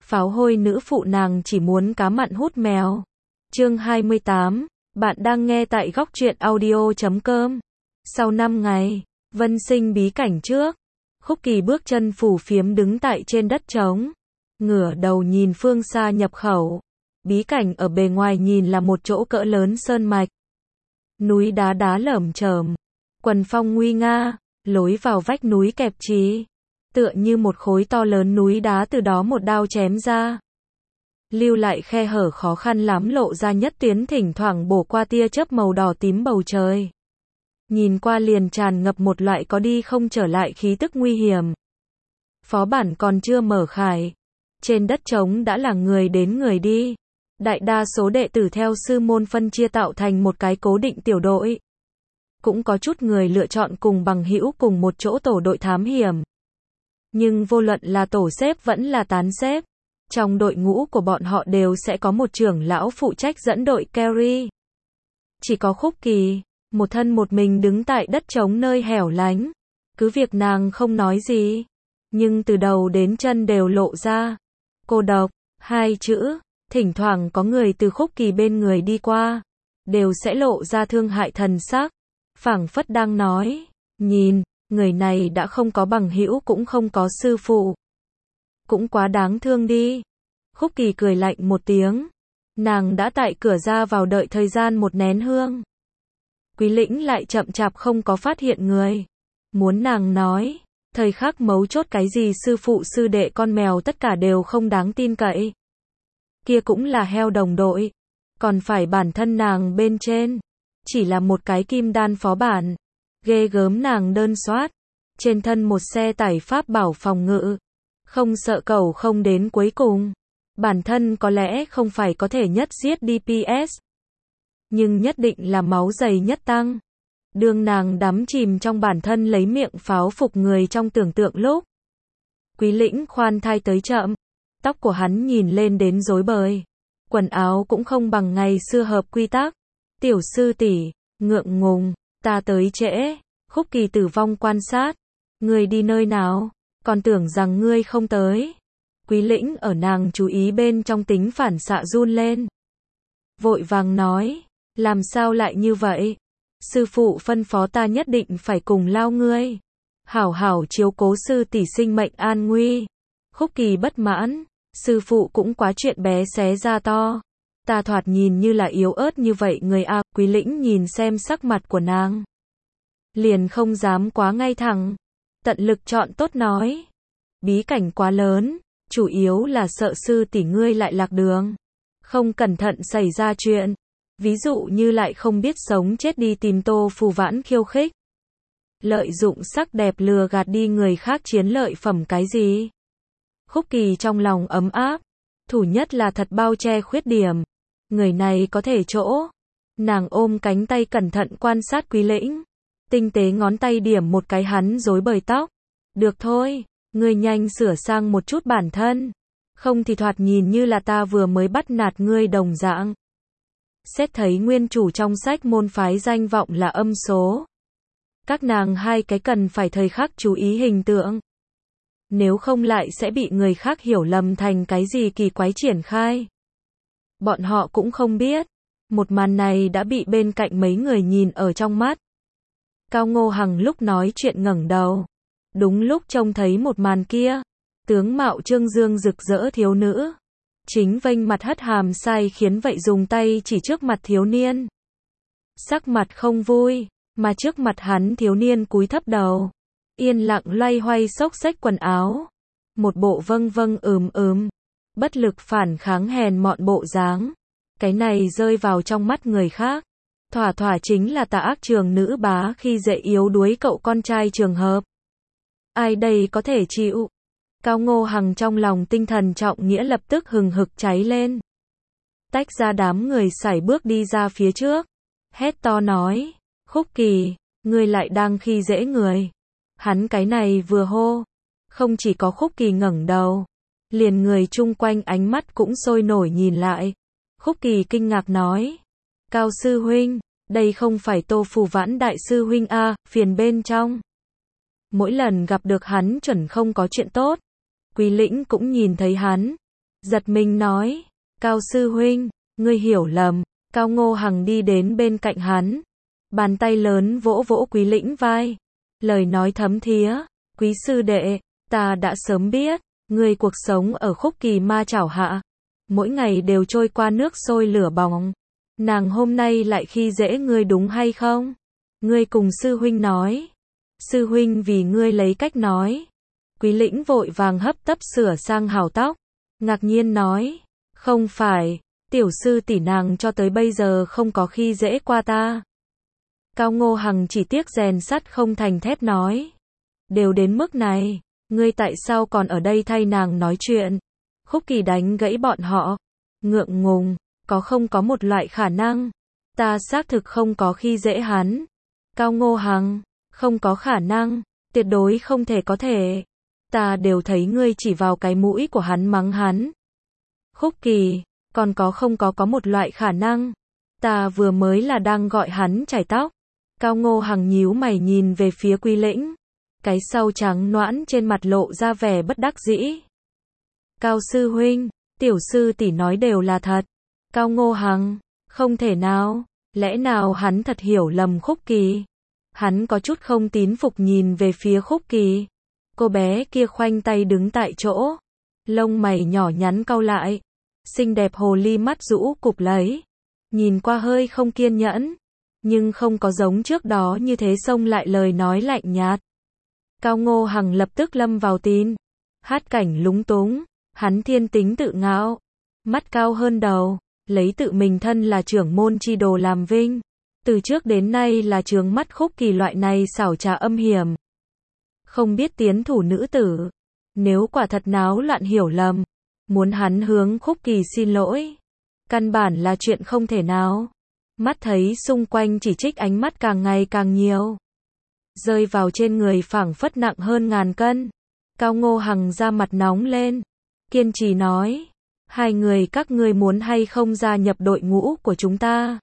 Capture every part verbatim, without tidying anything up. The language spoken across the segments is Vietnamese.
Pháo hôi nữ phụ nàng chỉ muốn cá mặn hút mèo. Chương hai mươi tám, bạn đang nghe tại góc truyện audio chấm com. Sau năm ngày, Vân Sinh bí cảnh trước, Khúc Kỳ bước chân phù phiếm đứng tại trên đất trống, ngửa đầu nhìn phương xa nhập khẩu. Bí cảnh ở bề ngoài nhìn là một chỗ cỡ lớn sơn mạch. Núi đá đá lởm chởm, quần phong nguy nga, lối vào vách núi kẹp chì, tựa như một khối to lớn núi đá từ đó một đao chém ra. Lưu lại khe hở khó khăn lắm lộ ra nhất tuyến thỉnh thoảng bổ qua tia chớp màu đỏ tím bầu trời. Nhìn qua liền tràn ngập một loại có đi không trở lại khí tức nguy hiểm. Phó bản còn chưa mở khải. Trên đất trống đã là người đến người đi. Đại đa số đệ tử theo sư môn phân chia tạo thành một cái cố định tiểu đội. Cũng có chút người lựa chọn cùng bằng hữu cùng một chỗ tổ đội thám hiểm. Nhưng vô luận là tổ xếp vẫn là tán xếp, trong đội ngũ của bọn họ đều sẽ có một trưởng lão phụ trách dẫn đội carry. Chỉ có Khúc Kỳ, một thân một mình đứng tại đất trống nơi hẻo lánh. Cứ việc nàng không nói gì, nhưng từ đầu đến chân đều lộ ra cô độc, hai chữ. Thỉnh thoảng có người từ Khúc Kỳ bên người đi qua, đều sẽ lộ ra thương hại thần sắc, phảng phất đang nói, nhìn, người này đã không có bằng hữu cũng không có sư phụ. Cũng quá đáng thương đi. Khúc Kỳ cười lạnh một tiếng. Nàng đã tại cửa ra vào đợi thời gian một nén hương. Quý Lĩnh lại chậm chạp không có phát hiện người. Muốn nàng nói, thời khắc mấu chốt cái gì sư phụ sư đệ con mèo tất cả đều không đáng tin cậy. Kia cũng là heo đồng đội. Còn phải bản thân nàng bên trên. Chỉ là một cái kim đan phó bản. Ghê gớm nàng đơn soát. Trên thân một xe tải pháp bảo phòng ngự. Không sợ cầu không đến cuối cùng. Bản thân có lẽ không phải có thể nhất giết đê pê ét. Nhưng nhất định là máu dày nhất tăng. Đương nàng đắm chìm trong bản thân lấy miệng pháo phục người trong tưởng tượng lúc. Quý Lĩnh khoan thai tới chậm. Tóc của hắn nhìn lên đến rối bời. Quần áo cũng không bằng ngày xưa hợp quy tắc. Tiểu sư tỷ, ngượng ngùng, ta tới trễ. Khúc Kỳ tử vong quan sát. Ngươi đi nơi nào? Còn tưởng rằng ngươi không tới. Quý Lĩnh ở nàng chú ý bên trong tính phản xạ run lên. Vội vàng nói, làm sao lại như vậy? Sư phụ phân phó ta nhất định phải cùng lao ngươi. Hảo hảo chiếu cố sư tỷ sinh mệnh an nguy. Khúc Kỳ bất mãn, sư phụ cũng quá chuyện bé xé ra to. Ta thoạt nhìn như là yếu ớt như vậy người a. Quý Lĩnh nhìn xem sắc mặt của nàng. Liền không dám quá ngay thẳng. Tận lực chọn tốt nói. Bí cảnh quá lớn, chủ yếu là sợ sư tỷ ngươi lại lạc đường. Không cẩn thận xảy ra chuyện. Ví dụ như lại không biết sống chết đi tìm Tô Phù Vãn khiêu khích. Lợi dụng sắc đẹp lừa gạt đi người khác chiến lợi phẩm cái gì. Khúc Kỳ trong lòng ấm áp. Thủ nhất là thật bao che khuyết điểm. Người này có thể chỗ. Nàng ôm cánh tay cẩn thận quan sát Quý Lĩnh. Tinh tế ngón tay điểm một cái hắn rối bời tóc. Được thôi, ngươi nhanh sửa sang một chút bản thân. Không thì thoạt nhìn như là ta vừa mới bắt nạt ngươi đồng dạng. Xét thấy nguyên chủ trong sách môn phái danh vọng là âm số. Các nàng hai cái cần phải thời khắc chú ý hình tượng. Nếu không lại sẽ bị người khác hiểu lầm thành cái gì kỳ quái triển khai. Bọn họ cũng không biết. Một màn này đã bị bên cạnh mấy người nhìn ở trong mắt. Cao Ngô Hằng lúc nói chuyện ngẩng đầu. Đúng lúc trông thấy một màn kia. Tướng mạo trương dương rực rỡ thiếu nữ. Chính vênh mặt hất hàm sai khiến vậy dùng tay chỉ trước mặt thiếu niên. Sắc mặt không vui. Mà trước mặt hắn thiếu niên cúi thấp đầu. Yên lặng loay hoay xốc xách quần áo. Một bộ vâng vâng ừm ừm. Bất lực phản kháng hèn mọn bộ dáng. Cái này rơi vào trong mắt người khác. Thỏa thỏa chính là tà ác trường nữ bá khi dễ yếu đuối cậu con trai trường hợp. Ai đây có thể chịu? Cao Ngô Hằng trong lòng tinh thần trọng nghĩa lập tức hừng hực cháy lên. Tách ra đám người sải bước đi ra phía trước. Hét to nói. Khúc Kỳ, ngươi lại đang khi dễ người. Hắn cái này vừa hô. Không chỉ có Khúc Kỳ ngẩng đầu. Liền người chung quanh ánh mắt cũng sôi nổi nhìn lại. Khúc Kỳ kinh ngạc nói. Cao sư huynh, đây không phải Tô Phù Vãn đại sư huynh a, phiền bên trong. Mỗi lần gặp được hắn chuẩn không có chuyện tốt. Quý Lĩnh cũng nhìn thấy hắn. giật mình nói, Cao sư huynh, ngươi hiểu lầm. Cao Ngô Hằng đi đến bên cạnh hắn, bàn tay lớn vỗ vỗ Quý Lĩnh vai, lời nói thấm thía, Quý sư đệ, ta đã sớm biết, ngươi cuộc sống ở Khúc Kỳ ma chảo hạ, mỗi ngày đều trôi qua nước sôi lửa bỏng, nàng hôm nay lại khi dễ ngươi đúng hay không? Ngươi cùng sư huynh nói, sư huynh vì ngươi lấy cách nói. Quý Lĩnh vội vàng hấp tấp sửa sang hào tóc, ngạc nhiên nói, không phải, tiểu sư tỷ nàng cho tới bây giờ không có khi dễ qua ta. Cao Ngô Hằng chỉ tiếc rèn sắt không thành thép nói, đều đến mức này, ngươi tại sao còn ở đây thay nàng nói chuyện? Khúc Kỳ đánh gãy bọn họ, ngượng ngùng, có không có một loại khả năng, ta xác thực không có khi dễ hắn. Cao Ngô Hằng, không có khả năng, tuyệt đối không thể có thể, ta đều thấy ngươi chỉ vào cái mũi của hắn mắng hắn. Khúc Kỳ, còn có không có có một loại khả năng, ta vừa mới là đang gọi hắn chải tóc. Cao Ngô Hằng nhíu mày nhìn về phía Quý Lĩnh, cái sau trắng nõn trên mặt lộ ra vẻ bất đắc dĩ. Cao sư huynh, tiểu sư tỷ nói đều là thật. Cao Ngô Hằng, không thể nào, lẽ nào hắn thật hiểu lầm Khúc Kỳ? Hắn có chút không tín phục nhìn về phía Khúc Kỳ. Cô bé kia khoanh tay đứng tại chỗ, lông mày nhỏ nhắn cau lại, xinh đẹp hồ ly mắt rũ cụp lấy, nhìn qua hơi không kiên nhẫn, nhưng không có giống trước đó như thế xông lại lời nói lạnh nhạt. Cao Ngô Hằng lập tức lâm vào tin, hát cảnh lúng túng, hắn thiên tính tự ngạo, mắt cao hơn đầu, lấy tự mình thân là trưởng môn chi đồ làm vinh, từ trước đến nay là trướng mắt Khúc Kỳ loại này xảo trá âm hiểm, không biết tiến thủ nữ tử, nếu quả thật náo loạn hiểu lầm, muốn hắn hướng Khúc Kỳ xin lỗi, căn bản là chuyện không thể nào. Mắt thấy xung quanh chỉ trích ánh mắt càng ngày càng nhiều, rơi vào trên người phảng phất nặng hơn ngàn cân. Cao Ngô Hằng ra mặt nóng lên, kiên trì nói, hai người các ngươi muốn hay không gia nhập đội ngũ của chúng ta?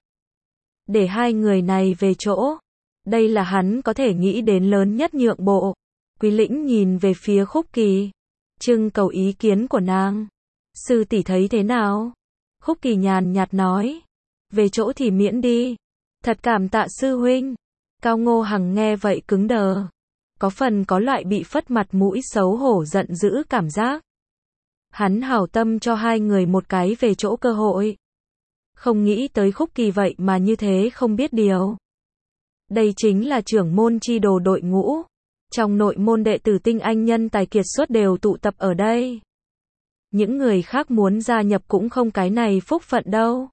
Để hai người này về chỗ, đây là hắn có thể nghĩ đến lớn nhất nhượng bộ. Quý Lĩnh nhìn về phía Khúc Kỳ, trưng cầu ý kiến của nàng. Sư tỷ thấy thế nào? Khúc Kỳ nhàn nhạt nói, về chỗ thì miễn đi. Thật cảm tạ sư huynh. Cao Ngô Hằng nghe vậy cứng đờ, có phần có loại bị phất mặt mũi xấu hổ giận dữ cảm giác. Hắn hảo tâm cho hai người một cái về chỗ cơ hội, không nghĩ tới Khúc Kỳ vậy mà như thế không biết điều. Đây chính là trưởng môn chi đồ đội ngũ, trong nội môn đệ tử tinh anh nhân tài kiệt xuất đều tụ tập ở đây. Những người khác muốn gia nhập cũng không cái này phúc phận đâu.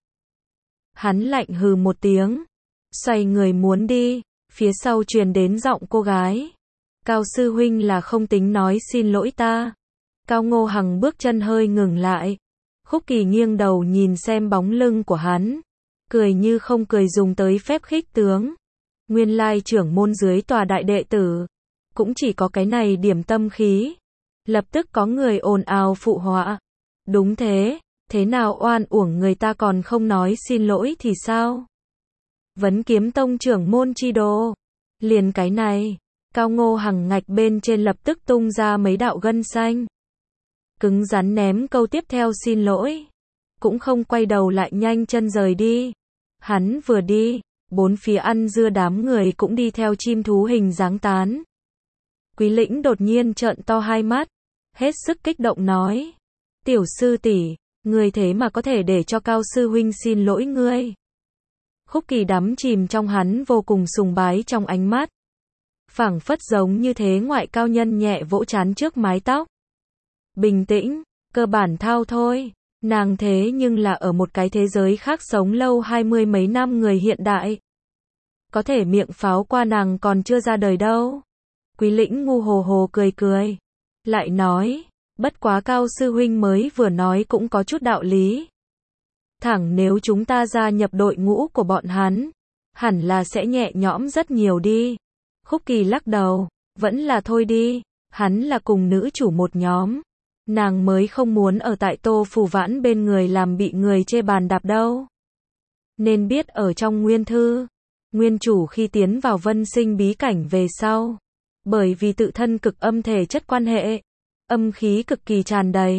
Hắn lạnh hừ một tiếng, xoay người muốn đi, phía sau truyền đến giọng cô gái. Cao sư huynh là không tính nói xin lỗi ta. Cao Ngô Hằng bước chân hơi ngừng lại. Khúc Kỳ nghiêng đầu nhìn xem bóng lưng của hắn, cười như không cười dùng tới phép khích tướng. Nguyên lai trưởng môn dưới tòa đại đệ tử, cũng chỉ có cái này điểm tâm khí. Lập tức có người ồn ào phụ họa. Đúng thế, thế nào oan uổng người ta còn không nói xin lỗi thì sao? Vấn Kiếm Tông trưởng môn chi đồ. Liền cái này, Cao Ngô Hằng ngạch bên trên lập tức tung ra mấy đạo gân xanh. Cứng rắn ném câu tiếp theo xin lỗi. Cũng không quay đầu lại nhanh chân rời đi. Hắn vừa đi, bốn phía ăn dưa đám người cũng đi theo chim thú hình dáng tán. Quý Lĩnh đột nhiên trợn to hai mắt, hết sức kích động nói. Tiểu sư tỷ, ngươi thế mà có thể để cho Cao sư huynh xin lỗi ngươi. Khúc Kỳ đắm chìm trong hắn vô cùng sùng bái trong ánh mắt. Phảng phất giống như thế ngoại cao nhân nhẹ vỗ trán trước mái tóc. Bình tĩnh, cơ bản thao thôi, nàng thế nhưng là ở một cái thế giới khác sống lâu hai mươi mấy năm người hiện đại. Có thể miệng pháo qua nàng còn chưa ra đời đâu. Quý Lĩnh ngu hồ hồ cười cười, lại nói, bất quá Cao sư huynh mới vừa nói cũng có chút đạo lý. Thẳng nếu chúng ta gia nhập đội ngũ của bọn hắn, hẳn là sẽ nhẹ nhõm rất nhiều đi. Khúc Kỳ lắc đầu, vẫn là thôi đi, hắn là cùng nữ chủ một nhóm. Nàng mới không muốn ở tại Tô Phù Vãn bên người làm bị người chê bàn đạp đâu. Nên biết ở trong nguyên thư, nguyên chủ khi tiến vào vân sinh bí cảnh về sau, bởi vì tự thân cực âm thể chất quan hệ, âm khí cực kỳ tràn đầy,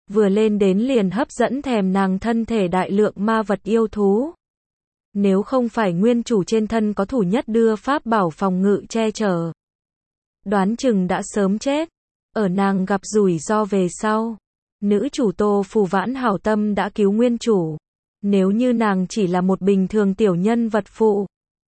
vừa lên đến liền hấp dẫn thèm nàng thân thể đại lượng ma vật yêu thú. Nếu không phải nguyên chủ trên thân có thủ nhất đưa pháp bảo phòng ngự che chở, đoán chừng đã sớm chết. Ở nàng gặp rủi ro về sau, nữ chủ Tô Phù Vãn hảo tâm đã cứu nguyên chủ. Nếu như nàng chỉ là một bình thường tiểu nhân vật phụ,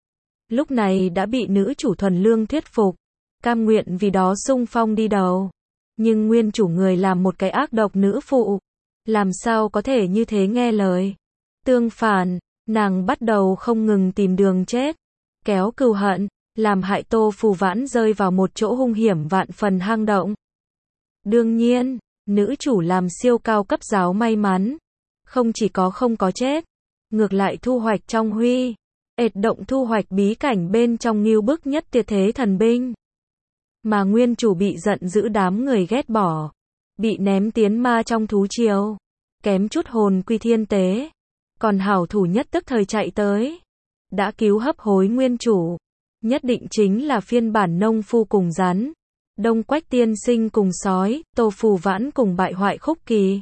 lúc này đã bị nữ chủ thuần lương thuyết phục, cam nguyện vì đó xung phong đi đầu. Nhưng nguyên chủ người làm một cái ác độc nữ phụ, làm sao có thể như thế nghe lời. Tương phản, nàng bắt đầu không ngừng tìm đường chết, kéo cừu hận, làm hại Tô Phù Vãn rơi vào một chỗ hung hiểm vạn phần hang động. Đương nhiên, nữ chủ làm siêu cao cấp giáo may mắn, không chỉ có không có chết, ngược lại thu hoạch trong huy, ệt động thu hoạch bí cảnh bên trong nghiêu bức nhất tuyệt thế thần binh. Mà nguyên chủ bị giận dữ đám người ghét bỏ, bị ném tiến ma trong thú triều, kém chút hồn quy thiên tế. Còn hảo thủ nhất tức thời chạy tới, đã cứu hấp hối nguyên chủ, nhất định chính là phiên bản nông phu cùng rắn, Đông Quách tiên sinh cùng sói, Tô Phù Vãn cùng bại hoại Khúc Kỳ.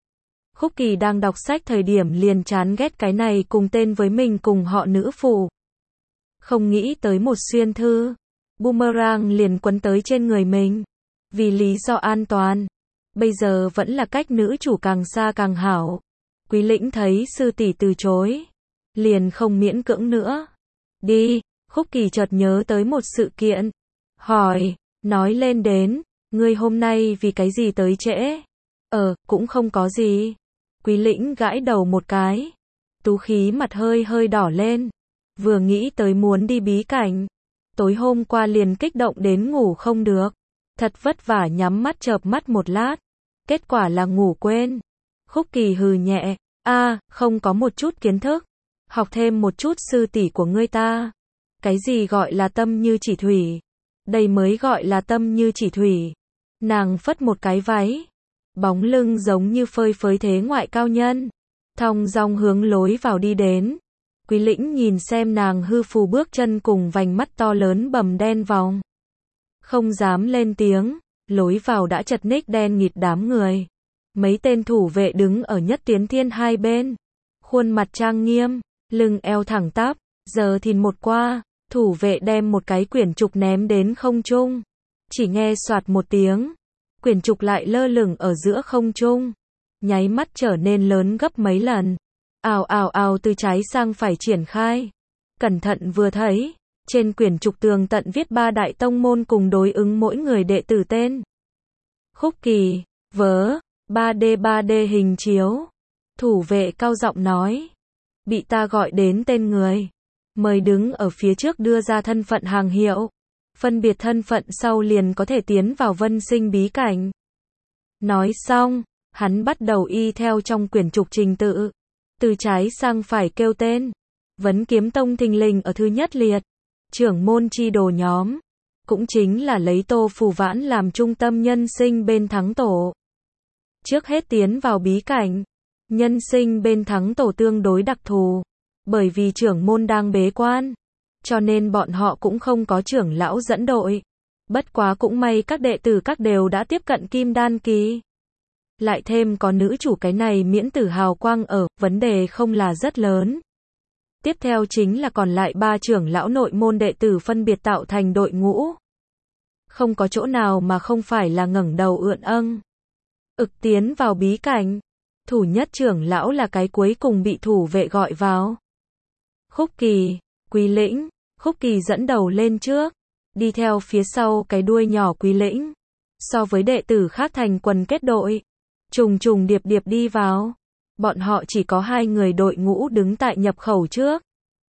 Khúc Kỳ đang đọc sách thời điểm liền chán ghét cái này cùng tên với mình cùng họ nữ phụ. Không nghĩ tới một xuyên thư, boomerang liền quấn tới trên người mình. Vì lý do an toàn, bây giờ vẫn là cách nữ chủ càng xa càng hảo. Quý Lĩnh thấy sư tỷ từ chối, liền không miễn cưỡng nữa. Đi, Khúc Kỳ chợt nhớ tới một sự kiện, hỏi, nói lên đến, ngươi hôm nay vì cái gì tới trễ? Ờ, cũng không có gì. Quý Lĩnh gãi đầu một cái, tú khí mặt hơi hơi đỏ lên, vừa nghĩ tới muốn đi bí cảnh. Tối hôm qua liền kích động đến ngủ không được, thật vất vả nhắm mắt chợp mắt một lát, kết quả là ngủ quên. Khúc Kỳ hừ nhẹ, a, không có một chút kiến thức, học thêm một chút sư tỷ của ngươi ta. Cái gì gọi là tâm như chỉ thủy? Đây mới gọi là tâm như chỉ thủy. Nàng phất một cái váy, bóng lưng giống như phơi phới thế ngoại cao nhân, thong dong hướng lối vào đi đến. Quý Lĩnh nhìn xem nàng hư phù bước chân cùng vành mắt to lớn bầm đen vòng, không dám lên tiếng. Lối vào đã chật ních đen nghịt đám người, mấy tên thủ vệ đứng ở nhất tiến thiên hai bên, khuôn mặt trang nghiêm, lưng eo thẳng tắp. Giờ thìn một qua, thủ vệ đem một cái quyển trục ném đến không trung, chỉ nghe soạt một tiếng, quyển trục lại lơ lửng ở giữa không trung, nháy mắt trở nên lớn gấp mấy lần. Ào ào ào từ trái sang phải triển khai. Cẩn thận vừa thấy, trên quyển trục tường tận viết ba đại tông môn cùng đối ứng mỗi người đệ tử tên. Khúc Kỳ, vớ, ba D ba D hình chiếu. Thủ vệ cao giọng nói, bị ta gọi đến tên người, mời đứng ở phía trước đưa ra thân phận hàng hiệu. Phân biệt thân phận sau liền có thể tiến vào vân sinh bí cảnh. Nói xong, hắn bắt đầu y theo trong quyển trục trình tự, từ trái sang phải kêu tên. Vấn Kiếm Tông thình lình ở thứ nhất liệt, trưởng môn chi đồ nhóm, cũng chính là lấy Tô Phù Vãn làm trung tâm nhân sinh bên thắng tổ. Trước hết tiến vào bí cảnh, nhân sinh bên thắng tổ tương đối đặc thù, bởi vì trưởng môn đang bế quan, cho nên bọn họ cũng không có trưởng lão dẫn đội. Bất quá cũng may các đệ tử các đều đã tiếp cận kim đan kỳ. Lại thêm có nữ chủ cái này miễn tử hào quang ở, vấn đề không là rất lớn. Tiếp theo chính là còn lại ba trưởng lão nội môn đệ tử phân biệt tạo thành đội ngũ. Không có chỗ nào mà không phải là ngẩng đầu ưỡn âng. Ực tiến vào bí cảnh. Thủ nhất trưởng lão là cái cuối cùng bị thủ vệ gọi vào. Khúc Kỳ, Quý Lĩnh, Khúc Kỳ dẫn đầu lên trước, đi theo phía sau cái đuôi nhỏ Quý Lĩnh. So với đệ tử khác thành quần kết đội, trùng trùng điệp điệp đi vào. Bọn họ chỉ có hai người đội ngũ đứng tại nhập khẩu trước,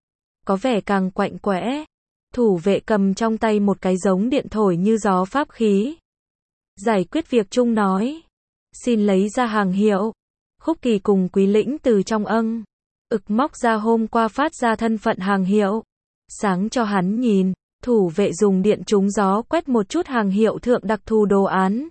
có vẻ càng quạnh quẽ. Thủ vệ cầm trong tay một cái giống điện thổi như gió pháp khí. Giải quyết việc chung nói, xin lấy ra hàng hiệu. Khúc Kỳ cùng Quý Lĩnh từ trong âng, ực móc ra hôm qua phát ra thân phận hàng hiệu, sáng cho hắn nhìn. Thủ vệ dùng điện trúng gió quét một chút hàng hiệu thượng đặc thù đồ án.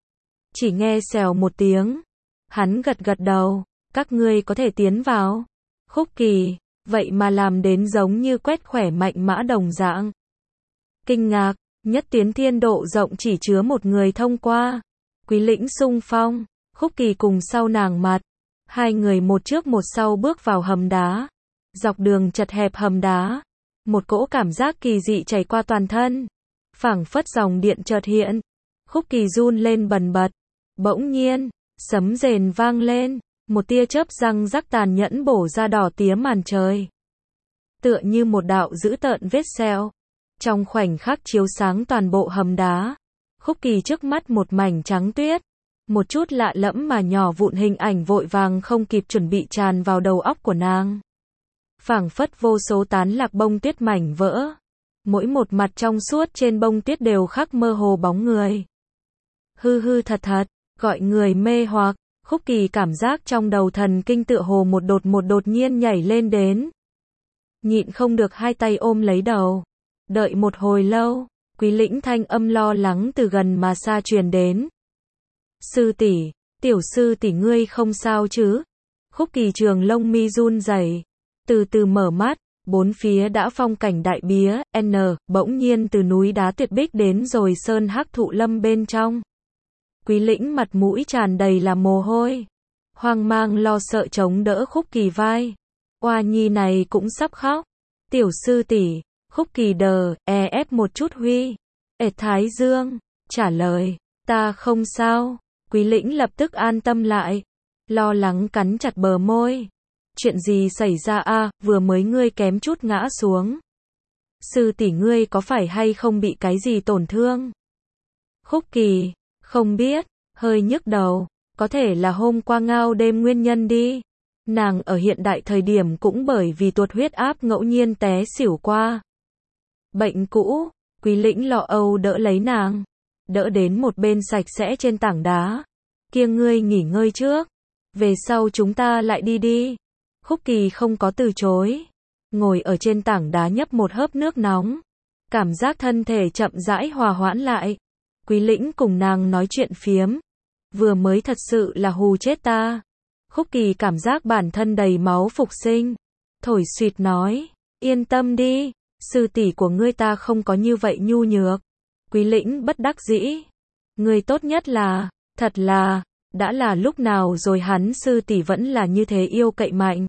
Chỉ nghe xèo một tiếng, hắn gật gật đầu, các ngươi có thể tiến vào. Khúc Kỳ, vậy mà làm đến giống như quét khỏe mạnh mã đồng dạng. Kinh ngạc, nhất tiến thiên độ rộng chỉ chứa một người thông qua. Quý Lĩnh xung phong, Khúc Kỳ cùng sau nàng mặt. Hai người một trước một sau bước vào hầm đá. Dọc đường chật hẹp hầm đá. Một cỗ cảm giác kỳ dị chảy qua toàn thân. Phảng phất dòng điện chợt hiện. Khúc Kỳ run lên bần bật. Bỗng nhiên, sấm rền vang lên. Một tia chớp răng rắc tàn nhẫn bổ ra đỏ tía màn trời. Tựa như một đạo dữ tợn vết sẹo. Trong khoảnh khắc chiếu sáng toàn bộ hầm đá. Khúc Kỳ trước mắt một mảnh trắng tuyết. Một chút lạ lẫm mà nhỏ vụn hình ảnh vội vàng không kịp chuẩn bị tràn vào đầu óc của nàng. Phảng phất vô số tán lạc bông tuyết mảnh vỡ. Mỗi một mặt trong suốt trên bông tuyết đều khắc mơ hồ bóng người. Hư hư thật thật, gọi người mê hoặc. Khúc Kỳ cảm giác trong đầu thần kinh tựa hồ một đột một đột nhiên nhảy lên đến. Nhịn không được hai tay ôm lấy đầu. Đợi một hồi lâu, Quý Lĩnh thanh âm lo lắng từ gần mà xa truyền đến. Sư tỷ, tiểu sư tỷ ngươi không sao chứ? Khúc Kỳ trường lông mi run rẩy, từ từ mở mắt, bốn phía đã phong cảnh đại bía, n, bỗng nhiên từ núi đá tuyệt bích đến rồi sơn hắc thụ lâm bên trong. Quý Lĩnh mặt mũi tràn đầy là mồ hôi, hoang mang lo sợ chống đỡ Khúc Kỳ vai. Oa nhi này cũng sắp khóc. Tiểu sư tỷ, Khúc Kỳ đờ, e ép một chút huy. Ệt thái dương, trả lời, ta không sao. Quý Lĩnh lập tức an tâm lại, lo lắng cắn chặt bờ môi. Chuyện gì xảy ra a, vừa mới ngươi kém chút ngã xuống. Sư tỷ ngươi có phải hay không bị cái gì tổn thương? Khúc Kỳ, không biết, hơi nhức đầu, có thể là hôm qua ngao đêm nguyên nhân đi. Nàng ở hiện đại thời điểm cũng bởi vì tuột huyết áp ngẫu nhiên té xỉu qua. Bệnh cũ, Quý Lĩnh lo âu đỡ lấy nàng, đỡ đến một bên sạch sẽ trên tảng đá. Kia ngươi nghỉ ngơi trước, về sau chúng ta lại đi đi. Khúc Kỳ không có từ chối, ngồi ở trên tảng đá nhấp một hớp nước nóng, cảm giác thân thể chậm rãi hòa hoãn lại. Quý Lĩnh cùng nàng nói chuyện phiếm, vừa mới thật sự là hù chết ta. Khúc Kỳ cảm giác bản thân đầy máu phục sinh, thổi xuyệt nói, yên tâm đi, sư tỷ của ngươi ta không có như vậy nhu nhược. Quý Lĩnh bất đắc dĩ, ngươi tốt nhất là, thật là, đã là lúc nào rồi hắn sư tỷ vẫn là như thế yêu cậy mạnh.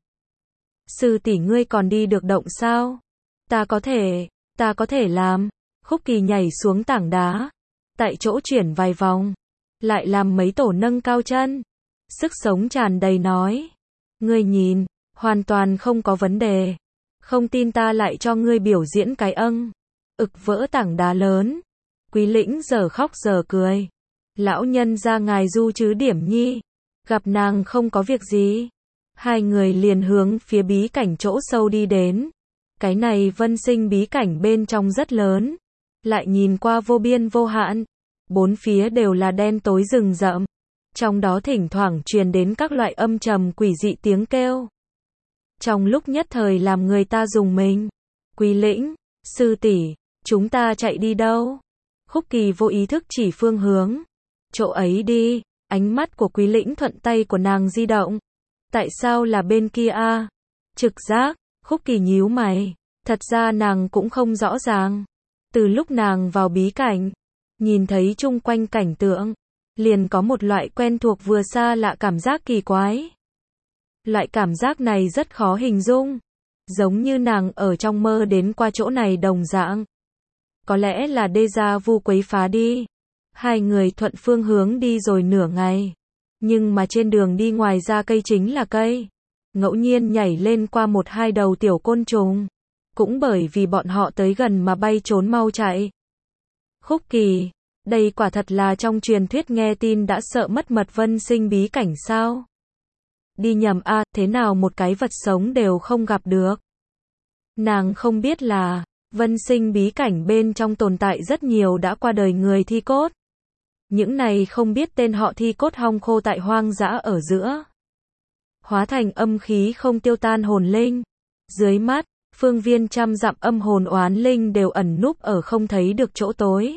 Sư tỷ ngươi còn đi được động sao? Ta có thể, ta có thể làm. Khúc Kỳ nhảy xuống tảng đá, tại chỗ chuyển vài vòng, lại làm mấy tổ nâng cao chân. Sức sống tràn đầy nói, ngươi nhìn, hoàn toàn không có vấn đề. Không tin ta lại cho ngươi biểu diễn cái âng. Ực vỡ tảng đá lớn. Quý Lĩnh giờ khóc giờ cười. Lão nhân ra ngài du chứ điểm nhi. Gặp nàng không có việc gì. Hai người liền hướng phía bí cảnh chỗ sâu đi đến. Cái này vân sinh bí cảnh bên trong rất lớn. Lại nhìn qua vô biên vô hạn. Bốn phía đều là đen tối rừng rậm. Trong đó thỉnh thoảng truyền đến các loại âm trầm quỷ dị tiếng kêu. Trong lúc nhất thời làm người ta rùng mình. Quý Lĩnh, sư tỷ, chúng ta chạy đi đâu? Khúc Kỳ vô ý thức chỉ phương hướng. Chỗ ấy đi. Ánh mắt của Quý Lĩnh thuận tay của nàng di động. Tại sao là bên kia a? Trực giác. Khúc Kỳ nhíu mày. Thật ra nàng cũng không rõ ràng. Từ lúc nàng vào bí cảnh, nhìn thấy chung quanh cảnh tượng, liền có một loại quen thuộc vừa xa lạ cảm giác kỳ quái. Loại cảm giác này rất khó hình dung, giống như nàng ở trong mơ đến qua chỗ này đồng dạng. Có lẽ là déjà vu quấy phá đi. Hai người thuận phương hướng đi rồi nửa ngày, nhưng mà trên đường đi ngoài ra cây chính là cây, ngẫu nhiên nhảy lên qua một hai đầu tiểu côn trùng, cũng bởi vì bọn họ tới gần mà bay trốn mau chạy. Khúc Kỳ, đây quả thật là trong truyền thuyết nghe tin đã sợ mất mật vân sinh bí cảnh sao? Đi nhầm a, à, thế nào một cái vật sống đều không gặp được? Nàng không biết là, vân sinh bí cảnh bên trong tồn tại rất nhiều đã qua đời người thi cốt. Những này không biết tên họ thi cốt hong khô tại hoang dã ở giữa. Hóa thành âm khí không tiêu tan hồn linh. Dưới mắt, phương viên trăm dặm âm hồn oán linh đều ẩn núp ở không thấy được chỗ tối.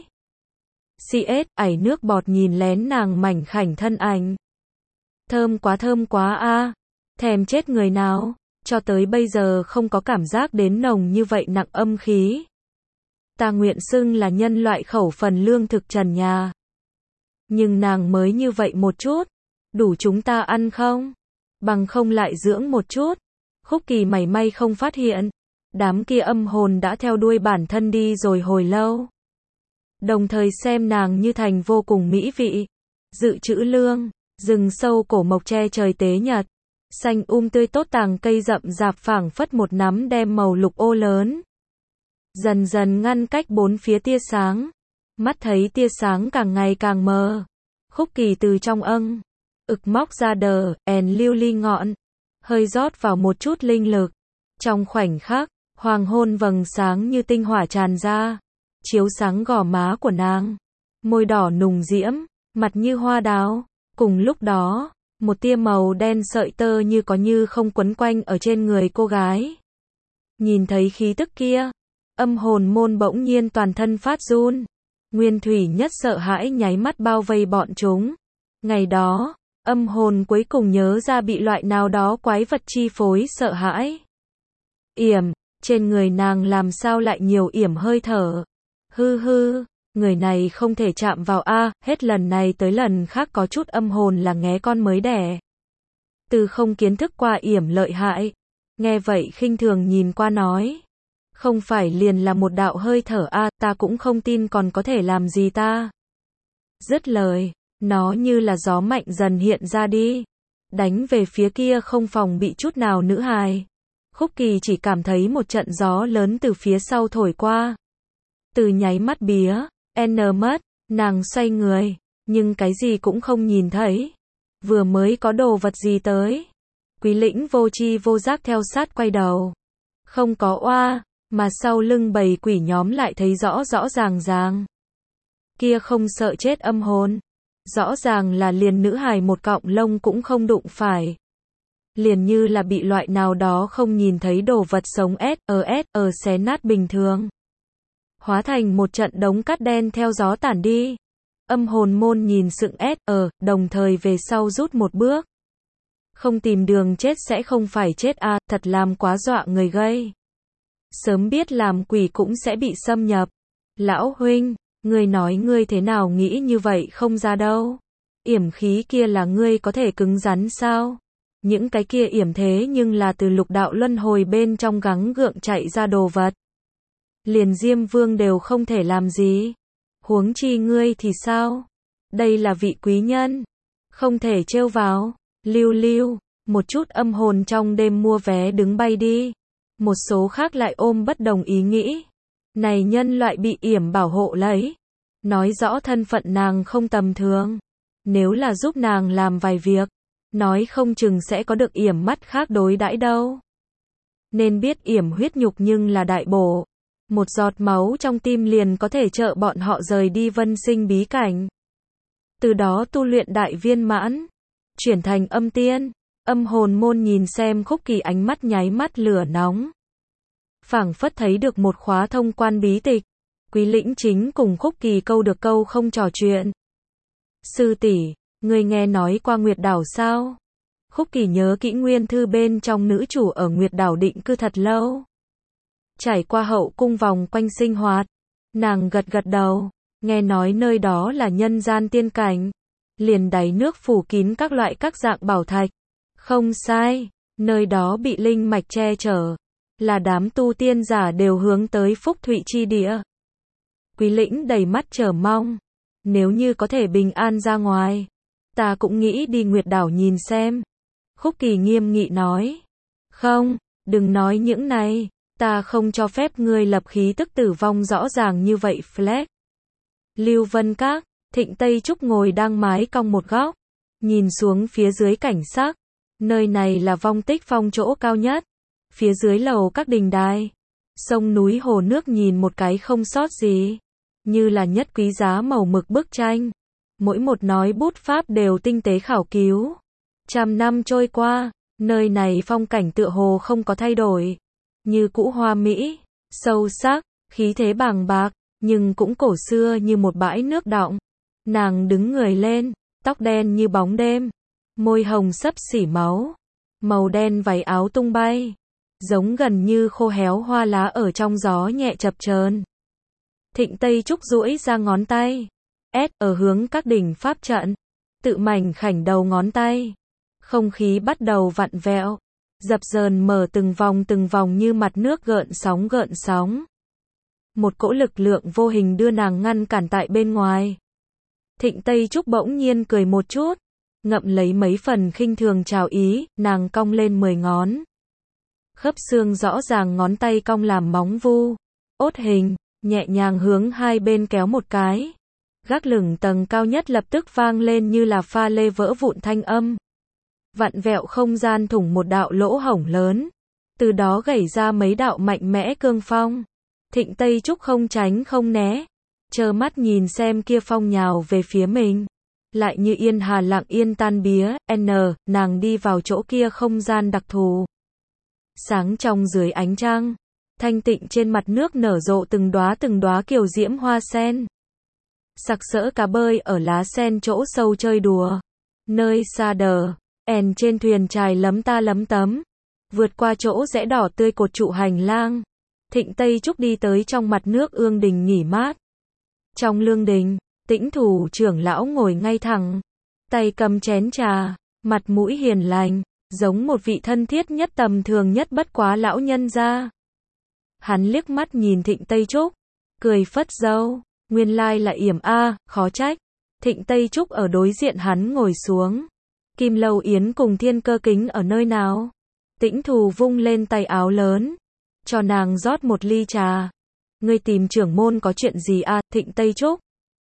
xê ét, ảy nước bọt nhìn lén nàng mảnh khảnh thân ảnh. Thơm quá thơm quá a, thèm chết người nào, cho tới bây giờ không có cảm giác đến nồng như vậy nặng âm khí. Ta nguyện xưng là nhân loại khẩu phần lương thực trần nhà. Nhưng nàng mới như vậy một chút, đủ chúng ta ăn không? Bằng không lại dưỡng một chút. Khúc Kỳ mảy may không phát hiện, đám kia âm hồn đã theo đuôi bản thân đi rồi hồi lâu. Đồng thời xem nàng như thành vô cùng mỹ vị. Dự trữ lương, rừng sâu cổ mộc che trời tế nhật, xanh um tươi tốt tàng cây rậm rạp phảng phất một nắm đem màu lục ô lớn. Dần dần ngăn cách bốn phía tia sáng, mắt thấy tia sáng càng ngày càng mờ. Khúc Kỳ từ trong âng, ực móc ra đờ, èn lưu ly ngọn, hơi rót vào một chút linh lực. Trong khoảnh khắc, hoàng hôn vầng sáng như tinh hỏa tràn ra, chiếu sáng gò má của nàng, môi đỏ nùng diễm, mặt như hoa đào. Cùng lúc đó, một tia màu đen sợi tơ như có như không quấn quanh ở trên người cô gái. Nhìn thấy khí tức kia, âm hồn môn bỗng nhiên toàn thân phát run. Nguyên Thủy Nhất sợ hãi nháy mắt bao vây bọn chúng. Ngày đó, âm hồn cuối cùng nhớ ra bị loại nào đó quái vật chi phối sợ hãi. Yểm, trên người nàng làm sao lại nhiều yểm hơi thở. Hư hư, người này không thể chạm vào a, hết lần này tới lần khác có chút âm hồn là nghé con mới đẻ. Từ không kiến thức qua yểm lợi hại, nghe vậy khinh thường nhìn qua nói. Không phải liền là một đạo hơi thở a, ta cũng không tin còn có thể làm gì ta. Dứt lời, nó như là gió mạnh dần hiện ra đi, đánh về phía kia không phòng bị chút nào nữ hài. Khúc Kỳ chỉ cảm thấy một trận gió lớn từ phía sau thổi qua. Từ nháy mắt bía, n mất, nàng xoay người, nhưng cái gì cũng không nhìn thấy. Vừa mới có đồ vật gì tới. Quý Lĩnh vô tri vô giác theo sát quay đầu. Không có oa, mà sau lưng bầy quỷ nhóm lại thấy rõ rõ ràng ràng. Kia không sợ chết âm hồn. Rõ ràng là liền nữ hài một cọng lông cũng không đụng phải. Liền như là bị loại nào đó không nhìn thấy đồ vật sống S, ở S, ở xé nát bình thường. Hóa thành một trận đống cát đen theo gió tản đi. Âm hồn môn nhìn sững S, ở, đồng thời về sau rút một bước. Không tìm đường chết sẽ không phải chết a, à, thật làm quá dọa người gây. Sớm biết làm quỷ cũng sẽ bị xâm nhập. Lão huynh, ngươi nói ngươi thế nào nghĩ như vậy không ra đâu. Yểm khí kia là ngươi có thể cứng rắn sao? Những cái kia yểm thế nhưng là từ lục đạo luân hồi bên trong gắng gượng chạy ra đồ vật. Liền Diêm Vương đều không thể làm gì. Huống chi ngươi thì sao? Đây là vị quý nhân. Không thể trêu vào. Lưu lưu, một chút âm hồn trong đêm mua vé đứng bay đi. Một số khác lại ôm bất đồng ý nghĩ. Này nhân loại bị yểm bảo hộ lấy. Nói rõ thân phận nàng không tầm thường. Nếu là giúp nàng làm vài việc, nói không chừng sẽ có được yểm mắt khác đối đãi đâu. Nên biết yểm huyết nhục nhưng là đại bổ. Một giọt máu trong tim liền có thể trợ bọn họ rời đi vân sinh bí cảnh. Từ đó tu luyện đại viên mãn, chuyển thành âm tiên. Âm hồn môn nhìn xem Khúc Kỳ ánh mắt nháy mắt lửa nóng. Phảng phất thấy được một khóa thông quan bí tịch. Quý Lĩnh chính cùng Khúc Kỳ câu được câu không trò chuyện. Sư tỷ, ngươi nghe nói qua Nguyệt Đảo sao? Khúc Kỳ nhớ kỹ nguyên thư bên trong nữ chủ ở Nguyệt Đảo định cư thật lâu. Trải qua hậu cung vòng quanh sinh hoạt, nàng gật gật đầu, nghe nói nơi đó là nhân gian tiên cảnh, liền đáy nước phủ kín các loại các dạng bảo thạch. Không sai, nơi đó bị linh mạch che chở, là đám tu tiên giả đều hướng tới phúc thụy chi địa. Quý Lĩnh đầy mắt chờ mong, nếu như có thể bình an ra ngoài, ta cũng nghĩ đi Nguyệt Đảo nhìn xem. Khúc Kỳ nghiêm nghị nói, không, đừng nói những này, ta không cho phép ngươi lập khí tức tử vong rõ ràng như vậy. Flex. Lưu Vân Các, Thịnh Tây Trúc ngồi đang mái cong một góc, nhìn xuống phía dưới cảnh sắc. Nơi này là Vong Tích Phong chỗ cao nhất. Phía dưới lầu các đình đài, sông núi hồ nước nhìn một cái không sót gì, như là nhất quý giá màu mực bức tranh. Mỗi một nói bút pháp đều tinh tế khảo cứu. Trăm năm trôi qua, nơi này phong cảnh tựa hồ không có thay đổi, như cũ hoa mỹ, sâu sắc, khí thế bàng bạc, nhưng cũng cổ xưa như một bãi nước đọng. Nàng đứng người lên, tóc đen như bóng đêm, môi hồng xấp xỉ máu, màu đen váy áo tung bay, giống gần như khô héo hoa lá ở trong gió nhẹ chập chờn. Thịnh Tây Trúc duỗi ra ngón tay, S ở hướng các đỉnh pháp trận, tự mảnh khảnh đầu ngón tay. Không khí bắt đầu vặn vẹo, dập dờn mở từng vòng từng vòng như mặt nước gợn sóng gợn sóng. Một cỗ lực lượng vô hình đưa nàng ngăn cản tại bên ngoài. Thịnh Tây Trúc bỗng nhiên cười một chút, ngậm lấy mấy phần khinh thường chào ý, nàng cong lên mười ngón. Khớp xương rõ ràng ngón tay cong làm móng vu, ốt hình, nhẹ nhàng hướng hai bên kéo một cái. Gác lửng tầng cao nhất lập tức vang lên như là pha lê vỡ vụn thanh âm. Vặn vẹo không gian thủng một đạo lỗ hổng lớn, từ đó gảy ra mấy đạo mạnh mẽ cương phong. Thịnh Tây Trúc không tránh không né, trơ mắt nhìn xem kia phong nhào về phía mình. Lại như yên hà lặng yên tan bía, n, nàng đi vào chỗ kia không gian đặc thù. Sáng trong dưới ánh trăng, thanh tịnh trên mặt nước nở rộ từng đóa từng đóa kiều diễm hoa sen. Sặc sỡ cá bơi ở lá sen chỗ sâu chơi đùa. Nơi xa đờ, èn trên thuyền chài lấm ta lấm tấm. Vượt qua chỗ rẽ đỏ tươi cột trụ hành lang. Thịnh Tây Trúc đi tới trong mặt nước ương đình nghỉ mát. Trong lương đình, Tĩnh Thủ trưởng lão ngồi ngay thẳng, tay cầm chén trà, mặt mũi hiền lành, giống một vị thân thiết nhất tầm thường nhất bất quá lão nhân gia. Hắn liếc mắt nhìn Thịnh Tây Trúc, cười phất râu, nguyên lai là Yểm a, khó trách. Thịnh Tây Trúc ở đối diện hắn ngồi xuống. Kim Lâu Yến cùng Thiên Cơ Kính ở nơi nào? Tĩnh Thủ vung lên tay áo lớn, cho nàng rót một ly trà. Ngươi tìm trưởng môn có chuyện gì a? Thịnh Tây Trúc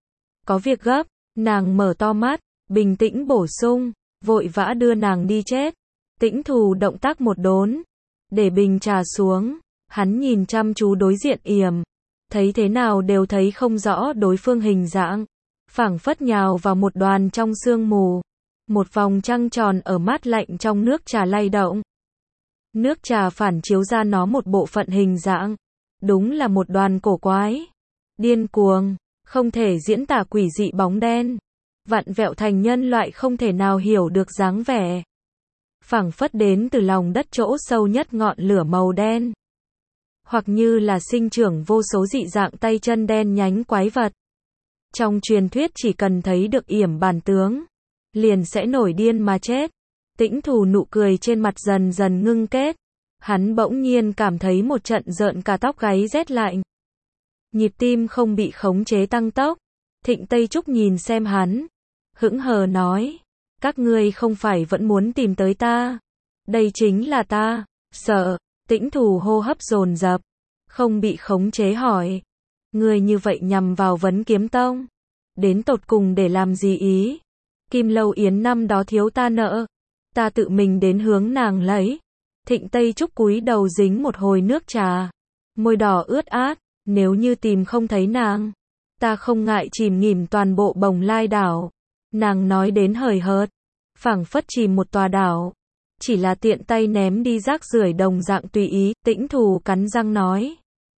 có việc gấp. Nàng mở to mắt, bình tĩnh bổ sung, vội vã đưa nàng đi chết. Tĩnh Thủ động tác một đốn, để bình trà xuống, hắn nhìn chăm chú đối diện Yểm, thấy thế nào đều thấy không rõ đối phương hình dạng, phảng phất nhào vào một đoàn trong sương mù. Một vòng trăng tròn ở mát lạnh trong nước trà lay động. Nước trà phản chiếu ra nó một bộ phận hình dạng, đúng là một đoàn cổ quái, điên cuồng, không thể diễn tả quỷ dị bóng đen, vặn vẹo thành nhân loại không thể nào hiểu được dáng vẻ. Phảng phất đến từ lòng đất chỗ sâu nhất ngọn lửa màu đen. Hoặc như là sinh trưởng vô số dị dạng tay chân đen nhánh quái vật. Trong truyền thuyết chỉ cần thấy được Yểm bản tướng, liền sẽ nổi điên mà chết. Tĩnh Thủ nụ cười trên mặt dần dần ngưng kết. Hắn bỗng nhiên cảm thấy một trận rợn cả tóc gáy rét lạnh. Nhịp tim không bị khống chế tăng tốc. Thịnh Tây Trúc nhìn xem hắn, hững hờ nói, các ngươi không phải vẫn muốn tìm tới ta. Đây chính là ta. Sợ. Tĩnh Thủ hô hấp dồn dập, không bị khống chế hỏi, ngươi như vậy nhằm vào Vấn Kiếm Tông, đến tột cùng để làm gì ý? Kim Lâu Yến năm đó thiếu ta nợ, ta tự mình đến hướng nàng lấy. Thịnh Tây Trúc cúi đầu dính một hồi nước trà, môi đỏ ướt át, nếu như tìm không thấy nàng, ta không ngại chìm nghỉm toàn bộ Bồng Lai đảo. Nàng nói đến hời hợt, phảng phất chìm một tòa đảo, chỉ là tiện tay ném đi rác rưởi đồng dạng tùy ý. Tĩnh Thủ cắn răng nói,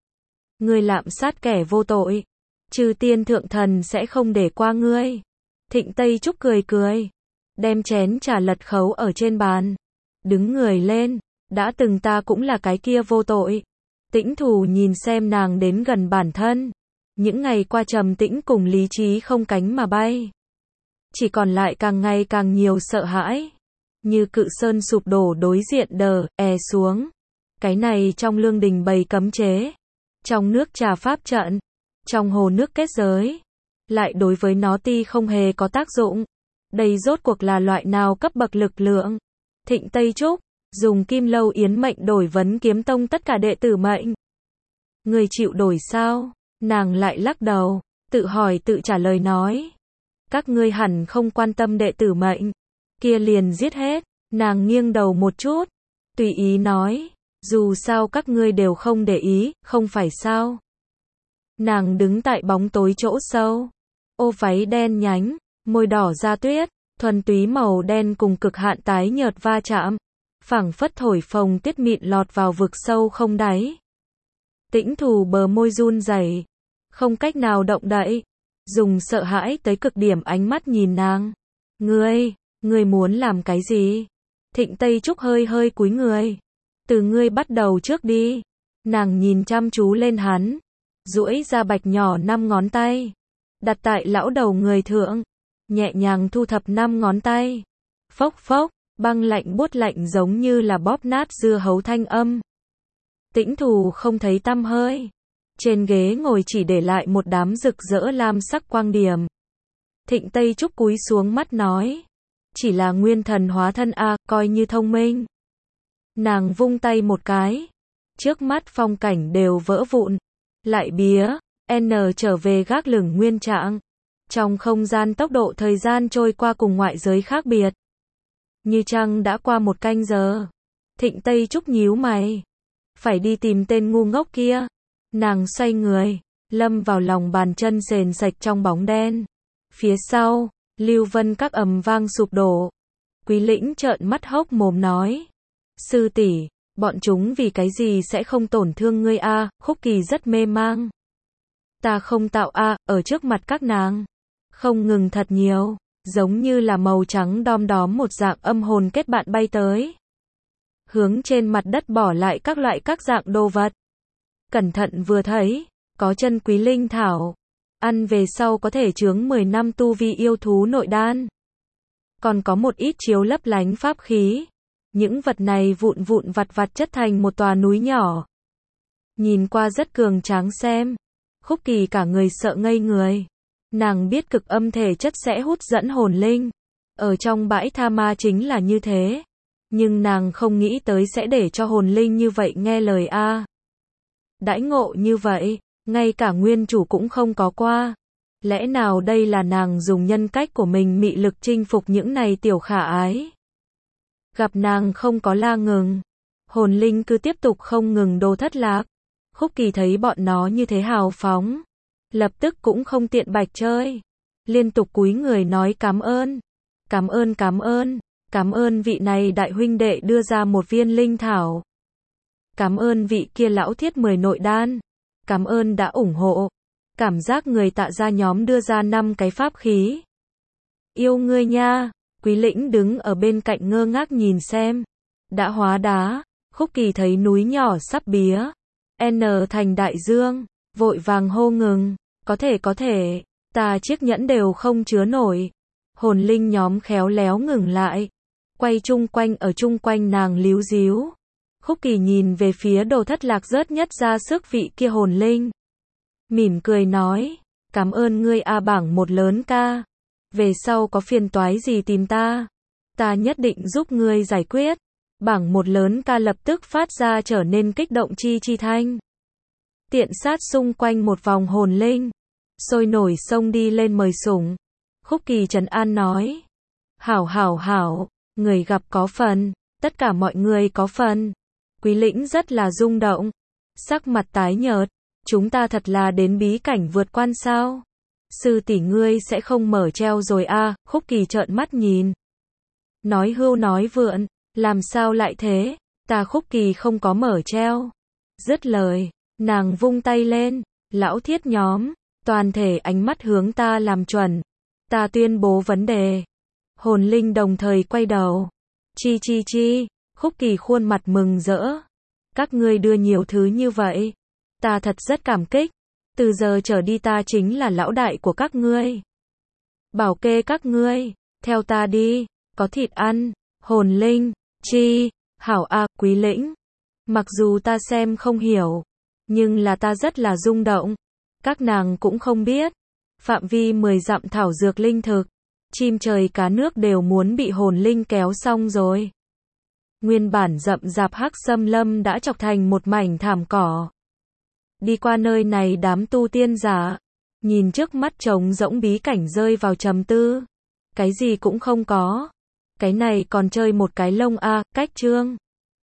ngươi lạm sát kẻ vô tội, Chư Tiên Thượng Thần sẽ không để qua ngươi. Thịnh Tây Trúc cười cười, đem chén trà lật khấu ở trên bàn, đứng người lên, đã từng ta cũng là cái kia vô tội. Tĩnh Thủ nhìn xem nàng đến gần bản thân, những ngày qua trầm tĩnh cùng lý trí không cánh mà bay, chỉ còn lại càng ngày càng nhiều sợ hãi, như cự sơn sụp đổ đối diện đờ, e xuống. Cái này trong lương đình bày cấm chế, trong nước trà pháp trận, trong hồ nước kết giới, lại đối với nó ti không hề có tác dụng. Đây rốt cuộc là loại nào cấp bậc lực lượng? Thịnh Tây Trúc dùng Kim Lâu Yến mệnh đổi Vấn Kiếm Tông tất cả đệ tử mệnh. Người chịu đổi sao? Nàng lại lắc đầu, tự hỏi tự trả lời nói, các ngươi hẳn không quan tâm đệ tử mệnh, kia liền giết hết. Nàng nghiêng đầu một chút, tùy ý nói, dù sao các ngươi đều không để ý, không phải sao? Nàng đứng tại bóng tối chỗ sâu, ô váy đen nhánh, môi đỏ da tuyết, thuần túy màu đen cùng cực hạn tái nhợt va chạm, phảng phất thổi phồng tiết mịn lọt vào vực sâu không đáy. Tĩnh Thủ bờ môi run rẩy, không cách nào động đậy, dùng sợ hãi tới cực điểm ánh mắt nhìn nàng. Ngươi, ngươi muốn làm cái gì? Thịnh Tây Trúc hơi hơi cúi người. Từ ngươi bắt đầu trước đi. Nàng nhìn chăm chú lên hắn, duỗi ra bạch nhỏ năm ngón tay, đặt tại lão đầu người thượng, nhẹ nhàng thu thập năm ngón tay. Phốc phốc, băng lạnh buốt lạnh giống như là bóp nát dưa hấu thanh âm. Tĩnh Thù không thấy tăm hơi. Trên ghế ngồi chỉ để lại một đám rực rỡ lam sắc quang điểm. Thịnh Tây Trúc cúi xuống mắt nói. Chỉ là nguyên thần hóa thân a, coi như thông minh. Nàng vung tay một cái. Trước mắt phong cảnh đều vỡ vụn. Lại bía, N trở về gác lửng nguyên trạng. Trong không gian tốc độ thời gian trôi qua cùng ngoại giới khác biệt. Như chăng đã qua một canh giờ. Thịnh Tây Trúc nhíu mày. Phải đi tìm tên ngu ngốc kia. Nàng xoay người, lâm vào lòng bàn chân sền sạch trong bóng đen. Phía sau, Lưu Vân Các ầm vang sụp đổ. Quý Lĩnh trợn mắt hốc mồm nói. Sư tỷ, bọn chúng vì cái gì sẽ không tổn thương ngươi a? Khúc Kỳ rất mê mang. Ta không tạo a, ở trước mặt các nàng. Không ngừng thật nhiều, giống như là màu trắng đom đóm một dạng âm hồn kết bạn bay tới. Hướng trên mặt đất bỏ lại các loại các dạng đồ vật. Cẩn thận vừa thấy, có chân quý linh thảo. Ăn về sau có thể chướng mười năm tu vi yêu thú nội đan. Còn có một ít chiếu lấp lánh pháp khí. Những vật này vụn vụn vặt vặt chất thành một tòa núi nhỏ. Nhìn qua rất cường tráng xem. Khúc Kỳ cả người sợ ngây người. Nàng biết cực âm thể chất sẽ hút dẫn hồn linh. Ở trong bãi tha ma chính là như thế. Nhưng nàng không nghĩ tới sẽ để cho hồn linh như vậy nghe lời a. Đãi ngộ như vậy, ngay cả nguyên chủ cũng không có qua. Lẽ nào đây là nàng dùng nhân cách của mình mị lực chinh phục những này tiểu khả ái? Gặp nàng không có la ngừng. Hồn linh cứ tiếp tục không ngừng đô thất lạc. Khúc Kỳ thấy bọn nó như thế hào phóng. Lập tức cũng không tiện bạch chơi. Liên tục cúi người nói cảm ơn. Cảm ơn cảm ơn. Cảm ơn vị này đại huynh đệ đưa ra một viên linh thảo. Cảm ơn vị kia lão thiết mười nội đan. Cảm ơn đã ủng hộ. Cảm giác người Tạ gia nhóm đưa ra năm cái pháp khí. Yêu ngươi nha. Quý Lĩnh đứng ở bên cạnh ngơ ngác nhìn xem. Đã hóa đá. Khúc Kỳ thấy núi nhỏ sắp bía. N thành đại dương. Vội vàng hô ngừng. Có thể có thể. Ta chiếc nhẫn đều không chứa nổi. Hồn linh nhóm khéo léo ngừng lại. Quay chung quanh ở chung quanh nàng líu díu. Khúc Kỳ nhìn về phía đồ thất lạc rớt nhất ra sức vị kia hồn linh. Mỉm cười nói. Cảm ơn ngươi a bảng một lớn ca. Về sau có phiền toái gì tìm ta. Ta nhất định giúp ngươi giải quyết. Bảng một lớn ca lập tức phát ra trở nên kích động chi chi thanh. Tiện sát xung quanh một vòng hồn linh. Sôi nổi xông đi lên mời sủng. Khúc Kỳ trấn an nói. Hảo hảo hảo. Người gặp có phần. Tất cả mọi người có phần. Quý Lĩnh rất là rung động. Sắc mặt tái nhợt. Chúng ta thật là đến bí cảnh vượt quan sao? Sư tỷ ngươi sẽ không mở treo rồi a? À? Khúc Kỳ trợn mắt nhìn. Nói hưu nói vượn. Làm sao lại thế? Ta Khúc Kỳ không có mở treo. Dứt lời. Nàng vung tay lên. Lão thiết nhóm. Toàn thể ánh mắt hướng ta làm chuẩn. Ta tuyên bố vấn đề. Hồn linh đồng thời quay đầu. Chi chi chi. Khúc Kỳ khuôn mặt mừng rỡ. Các ngươi đưa nhiều thứ như vậy. Ta thật rất cảm kích. Từ giờ trở đi ta chính là lão đại của các ngươi. Bảo kê các ngươi. Theo ta đi. Có thịt ăn. Hồn linh. Chi. Hảo a, Quý Lĩnh. Mặc dù ta xem không hiểu. Nhưng là ta rất là rung động. Các nàng cũng không biết. Phạm vi mười dặm thảo dược linh thực. Chim trời cá nước đều muốn bị hồn linh kéo xong rồi. Nguyên bản rậm rạp hắc xâm lâm đã chọc thành một mảnh thảm cỏ. Đi qua nơi này đám tu tiên giả. Nhìn trước mắt trống rỗng bí cảnh rơi vào trầm tư. Cái gì cũng không có. Cái này còn chơi một cái lông a, cách chương.